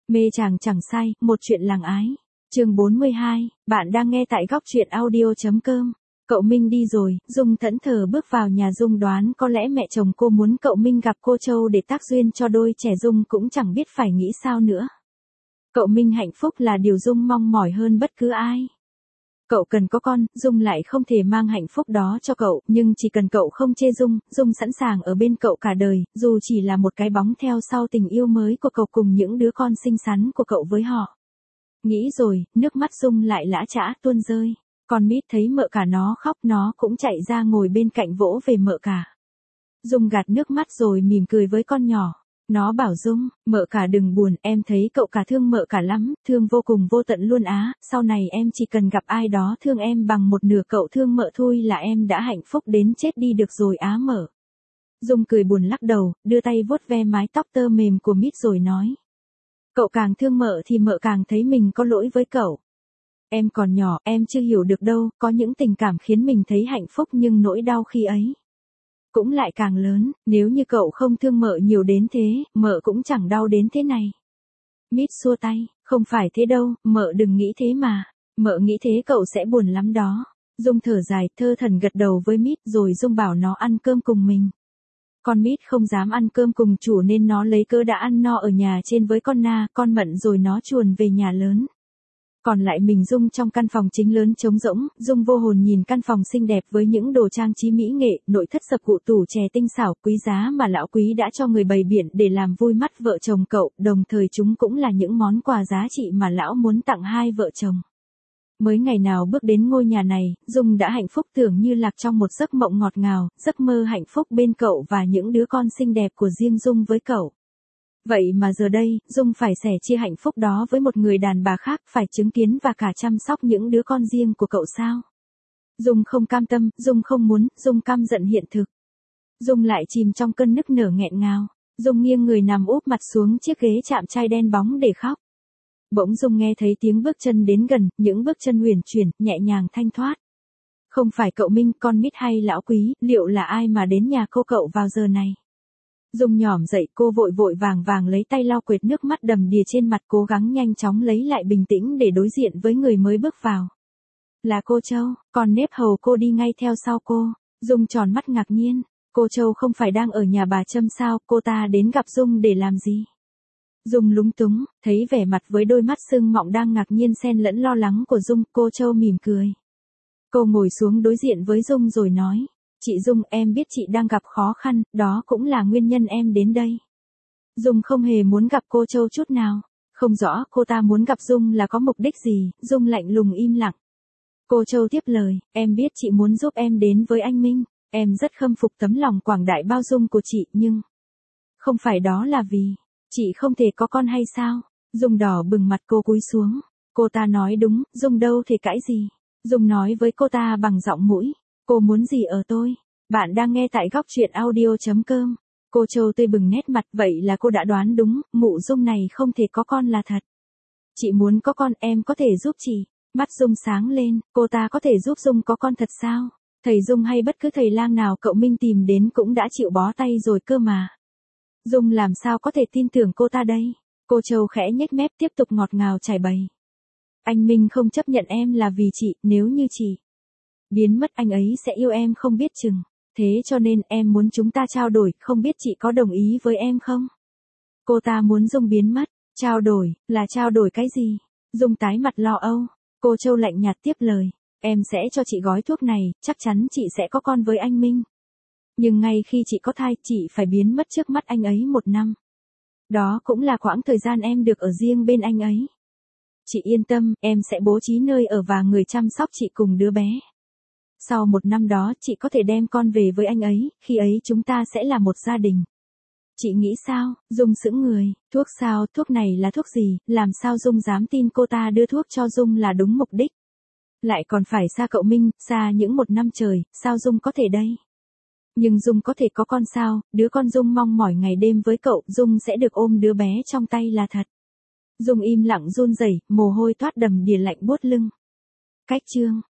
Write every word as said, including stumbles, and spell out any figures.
Mê chàng chẳng say, một chuyện làng ái. Chương bốn mươi hai, bạn đang nghe tại góc truyện audio.com. Cậu Minh đi rồi, Dung thẫn thờ bước vào nhà. Dung đoán có lẽ mẹ chồng cô muốn cậu Minh gặp cô Châu để tác duyên cho đôi trẻ. Dung cũng chẳng biết phải nghĩ sao nữa. Cậu Minh hạnh phúc là điều Dung mong mỏi hơn bất cứ ai. Cậu cần có con, Dung lại không thể mang hạnh phúc đó cho cậu, nhưng chỉ cần cậu không chê Dung, Dung sẵn sàng ở bên cậu cả đời, dù chỉ là một cái bóng theo sau tình yêu mới của cậu cùng những đứa con xinh xắn của cậu với họ. Nghĩ rồi, nước mắt Dung lại lã chã tuôn rơi. Con Mít thấy mợ cả nó khóc, nó cũng chạy ra ngồi bên cạnh vỗ về mợ cả. Dung gạt nước mắt rồi mỉm cười với con nhỏ. Nó bảo Dung, mợ cả đừng buồn, em thấy cậu cả thương mợ cả lắm, thương vô cùng vô tận luôn á, sau này em chỉ cần gặp ai đó thương em bằng một nửa cậu thương mợ thôi là em đã hạnh phúc đến chết đi được rồi á mợ. Dung cười buồn lắc đầu, đưa tay vuốt ve mái tóc tơ mềm của Mít rồi nói. Cậu càng thương mợ thì mợ càng thấy mình có lỗi với cậu. Em còn nhỏ, em chưa hiểu được đâu, có những tình cảm khiến mình thấy hạnh phúc nhưng nỗi đau khi ấy cũng lại càng lớn, nếu như cậu không thương mợ nhiều đến thế, mợ cũng chẳng đau đến thế này. Mít xua tay, không phải thế đâu, mợ đừng nghĩ thế mà, mợ nghĩ thế cậu sẽ buồn lắm đó. Dung thở dài, thơ thẩn gật đầu với Mít rồi Dung bảo nó ăn cơm cùng mình. Con Mít không dám ăn cơm cùng chủ nên nó lấy cớ đã ăn no ở nhà trên với con Na, con Mận rồi nó chuồn về nhà lớn. Còn lại mình Dung trong căn phòng chính lớn trống rỗng, Dung vô hồn nhìn căn phòng xinh đẹp với những đồ trang trí mỹ nghệ, nội thất sập cụ tủ chè tinh xảo quý giá mà lão quý đã cho người bày biện để làm vui mắt vợ chồng cậu, đồng thời chúng cũng là những món quà giá trị mà lão muốn tặng hai vợ chồng. Mới ngày nào bước đến ngôi nhà này, Dung đã hạnh phúc tưởng như lạc trong một giấc mộng ngọt ngào, giấc mơ hạnh phúc bên cậu và những đứa con xinh đẹp của riêng Dung với cậu. Vậy mà giờ đây, Dung phải sẻ chia hạnh phúc đó với một người đàn bà khác, phải chứng kiến và cả chăm sóc những đứa con riêng của cậu sao? Dung không cam tâm, Dung không muốn, Dung căm giận hiện thực. Dung lại chìm trong cơn nức nở nghẹn ngào. Dung nghiêng người nằm úp mặt xuống chiếc ghế chạm chai đen bóng để khóc. Bỗng Dung nghe thấy tiếng bước chân đến gần, những bước chân huyền chuyển, nhẹ nhàng thanh thoát. Không phải cậu Minh, con Mít hay lão quý, liệu là ai mà đến nhà cô cậu vào giờ này? Dung nhỏm dậy, cô vội vội vàng vàng lấy tay lau quệt nước mắt đầm đìa trên mặt, cố gắng nhanh chóng lấy lại bình tĩnh để đối diện với người mới bước vào. Là cô Châu, còn nếp hầu cô đi ngay theo sau cô. Dung tròn mắt ngạc nhiên, cô Châu không phải đang ở nhà bà Trâm sao, cô ta đến gặp Dung để làm gì? Dung lúng túng, thấy vẻ mặt với đôi mắt sưng mọng đang ngạc nhiên xen lẫn lo lắng của Dung, cô Châu mỉm cười. Cô ngồi xuống đối diện với Dung rồi nói. Chị Dung, em biết chị đang gặp khó khăn, đó cũng là nguyên nhân em đến đây. Dung không hề muốn gặp cô Châu chút nào. Không rõ cô ta muốn gặp Dung là có mục đích gì, Dung lạnh lùng im lặng. Cô Châu tiếp lời, em biết chị muốn giúp em đến với anh Minh, em rất khâm phục tấm lòng quảng đại bao dung của chị, nhưng không phải đó là vì chị không thể có con hay sao? Dung đỏ bừng mặt, cô cúi xuống. Cô ta nói đúng, Dung đâu thể cãi gì. Dung nói với cô ta bằng giọng mũi. Cô muốn gì ở tôi? Bạn đang nghe tại góc truyện audio.com. Cô Châu tươi bừng nét mặt, vậy là cô đã đoán đúng, mụ Dung này không thể có con là thật. Chị muốn có con, em có thể giúp chị. Mắt Dung sáng lên, cô ta có thể giúp Dung có con thật sao? Thầy Dung hay bất cứ thầy lang nào cậu Minh tìm đến cũng đã chịu bó tay rồi cơ mà. Dung làm sao có thể tin tưởng cô ta đây? Cô Châu khẽ nhếch mép tiếp tục ngọt ngào trải bày. Anh Minh không chấp nhận em là vì chị, nếu như chị biến mất anh ấy sẽ yêu em không biết chừng. Thế cho nên em muốn chúng ta trao đổi, không biết chị có đồng ý với em không? Cô ta muốn Dung biến mất. Trao đổi, là trao đổi cái gì? Dung tái mặt lo âu. Cô Châu lạnh nhạt tiếp lời. Em sẽ cho chị gói thuốc này, chắc chắn chị sẽ có con với anh Minh. Nhưng ngay khi chị có thai, chị phải biến mất trước mắt anh ấy một năm. Đó cũng là quãng thời gian em được ở riêng bên anh ấy. Chị yên tâm, em sẽ bố trí nơi ở và người chăm sóc chị cùng đứa bé. Sau một năm đó chị có thể đem con về với anh ấy, khi ấy chúng ta sẽ là một gia đình. Chị nghĩ sao? Dung sững người, thuốc sao, thuốc này là thuốc gì, làm sao Dung dám tin cô ta đưa thuốc cho Dung là đúng mục đích. Lại còn phải xa cậu Minh, xa những một năm trời, sao Dung có thể đây? Nhưng Dung có thể có con sao, đứa con Dung mong mỏi ngày đêm với cậu, Dung sẽ được ôm đứa bé trong tay là thật. Dung im lặng run rẩy, mồ hôi toát đầm đìa lạnh buốt lưng. Cách chương